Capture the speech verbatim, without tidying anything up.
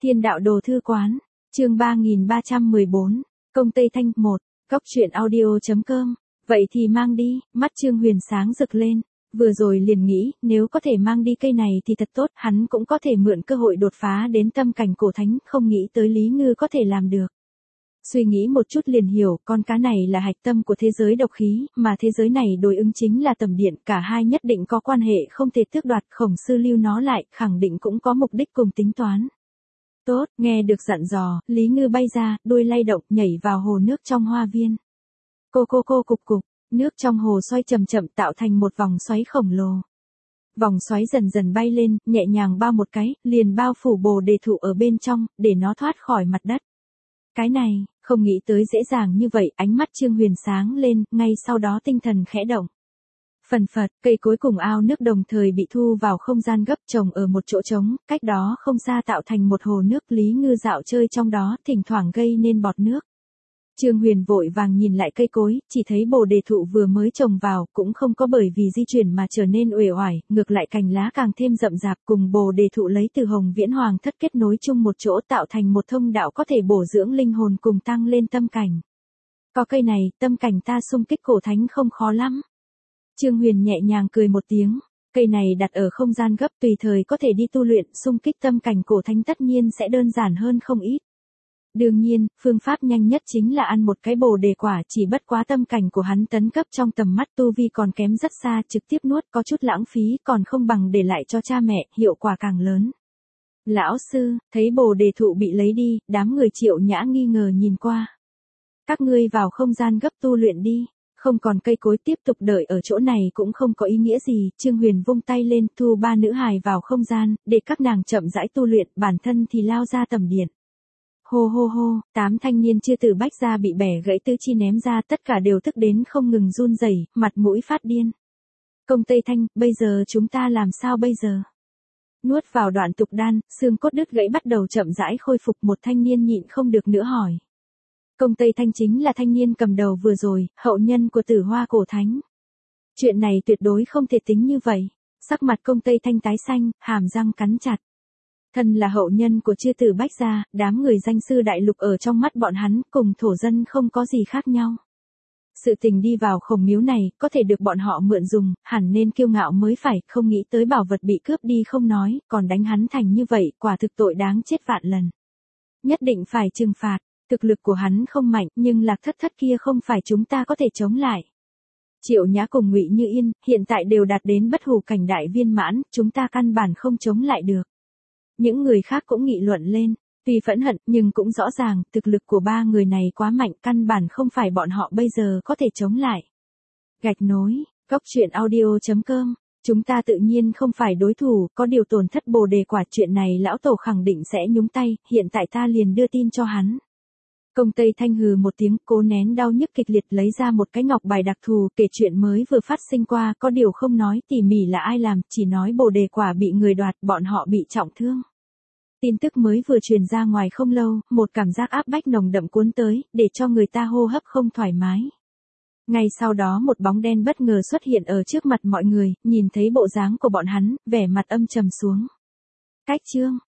Thiên đạo đồ thư quán, chương ba nghìn ba trăm mười bốn, Công Tây Thanh một, Cóc truyện audio.com, vậy thì mang đi, mắt Trương Huyền sáng rực lên, vừa rồi liền nghĩ, nếu có thể mang đi cây này thì thật tốt, hắn cũng có thể mượn cơ hội đột phá đến tâm cảnh cổ thánh, không nghĩ tới Lý Ngư có thể làm được. Suy nghĩ một chút liền hiểu, con cá này là hạch tâm của thế giới độc khí, mà thế giới này đối ứng chính là tầm điện, cả hai nhất định có quan hệ không thể tước đoạt, Khổng Sư lưu nó lại, khẳng định cũng có mục đích cùng tính toán. Tốt, nghe được dặn dò, Lý Ngư bay ra, đuôi lay động, nhảy vào hồ nước trong hoa viên. Cô cô cô cục cục, nước trong hồ xoay chậm chậm tạo thành một vòng xoáy khổng lồ. Vòng xoáy dần dần bay lên, nhẹ nhàng bao một cái, liền bao phủ bồ đề thụ ở bên trong, để nó thoát khỏi mặt đất. Cái này, không nghĩ tới dễ dàng như vậy, ánh mắt Trương Huyền sáng lên, ngay sau đó tinh thần khẽ động. Phần phật, cây cối cùng ao nước đồng thời bị thu vào không gian gấp trồng ở một chỗ trống, cách đó không xa tạo thành một hồ nước. Lý Ngư dạo chơi trong đó, thỉnh thoảng gây nên bọt nước. Trương Huyền vội vàng nhìn lại cây cối, chỉ thấy bồ đề thụ vừa mới trồng vào, cũng không có bởi vì di chuyển mà trở nên uể oải, ngược lại cành lá càng thêm rậm rạp, cùng bồ đề thụ lấy từ hồng viễn hoàng thất kết nối chung một chỗ tạo thành một thông đạo có thể bổ dưỡng linh hồn cùng tăng lên tâm cảnh. Có cây này, tâm cảnh ta xung kích cổ thánh không khó lắm. Trương Huyền nhẹ nhàng cười một tiếng, cây này đặt ở không gian gấp tùy thời có thể đi tu luyện, xung kích tâm cảnh cổ thánh tất nhiên sẽ đơn giản hơn không ít. Đương nhiên, phương pháp nhanh nhất chính là ăn một cái bồ đề quả, chỉ bất quá tâm cảnh của hắn tấn cấp trong tầm mắt tu vi còn kém rất xa, trực tiếp nuốt có chút lãng phí, còn không bằng để lại cho cha mẹ, hiệu quả càng lớn. Lão sư, thấy bồ đề thụ bị lấy đi, đám người Triệu Nhã nghi ngờ nhìn qua. Các ngươi vào không gian gấp tu luyện đi, không còn cây cối tiếp tục đợi ở chỗ này cũng không có ý nghĩa gì. Trương Huyền vung tay lên, thu ba nữ hài vào không gian, để các nàng chậm rãi tu luyện, bản thân thì lao ra tầm điện. Hô hô hô, tám thanh niên chia từ bách ra bị bẻ gãy tứ chi ném ra, tất cả đều tức đến không ngừng run rẩy, mặt mũi phát điên. Công Tây Thanh, bây giờ chúng ta làm sao bây giờ? Nuốt vào đoạn tục đan, xương cốt đứt gãy bắt đầu chậm rãi khôi phục, một thanh niên nhịn không được nữa hỏi. Công Tây Thanh chính là thanh niên cầm đầu vừa rồi, hậu nhân của Tử Hoa cổ thánh. Chuyện này tuyệt đối không thể tính như vậy. Sắc mặt Công Tây Thanh tái xanh, hàm răng cắn chặt. Thân là hậu nhân của chư tử bách gia, đám người danh sư đại lục ở trong mắt bọn hắn cùng thổ dân không có gì khác nhau. Sự tình đi vào Khổng miếu này, có thể được bọn họ mượn dùng, hẳn nên kiêu ngạo mới phải, không nghĩ tới bảo vật bị cướp đi không nói, còn đánh hắn thành như vậy, quả thực tội đáng chết vạn lần. Nhất định phải trừng phạt, thực lực của hắn không mạnh, nhưng Lạc Thất Thất kia không phải chúng ta có thể chống lại. Triệu Nhã cùng Ngụy Như Yên, hiện tại đều đạt đến bất hủ cảnh đại viên mãn, chúng ta căn bản không chống lại được. Những người khác cũng nghị luận lên, tuy phẫn hận nhưng cũng rõ ràng, thực lực của ba người này quá mạnh, căn bản không phải bọn họ bây giờ có thể chống lại. Gạch nối, Cóc truyện audio.com, chúng ta tự nhiên không phải đối thủ, có điều tổn thất bồ đề quả, chuyện này lão tổ khẳng định sẽ nhúng tay, hiện tại ta liền đưa tin cho hắn. Công Tây Thanh hừ một tiếng, cố nén đau nhức kịch liệt lấy ra một cái ngọc bài đặc thù, kể chuyện mới vừa phát sinh qua, có điều không nói tỉ mỉ là ai làm, chỉ nói bồ đề quả bị người đoạt, bọn họ bị trọng thương. Tin tức mới vừa truyền ra ngoài không lâu, một cảm giác áp bách nồng đậm cuốn tới, để cho người ta hô hấp không thoải mái. Ngay sau đó một bóng đen bất ngờ xuất hiện ở trước mặt mọi người, nhìn thấy bộ dáng của bọn hắn, vẻ mặt âm trầm xuống. Cách Trương,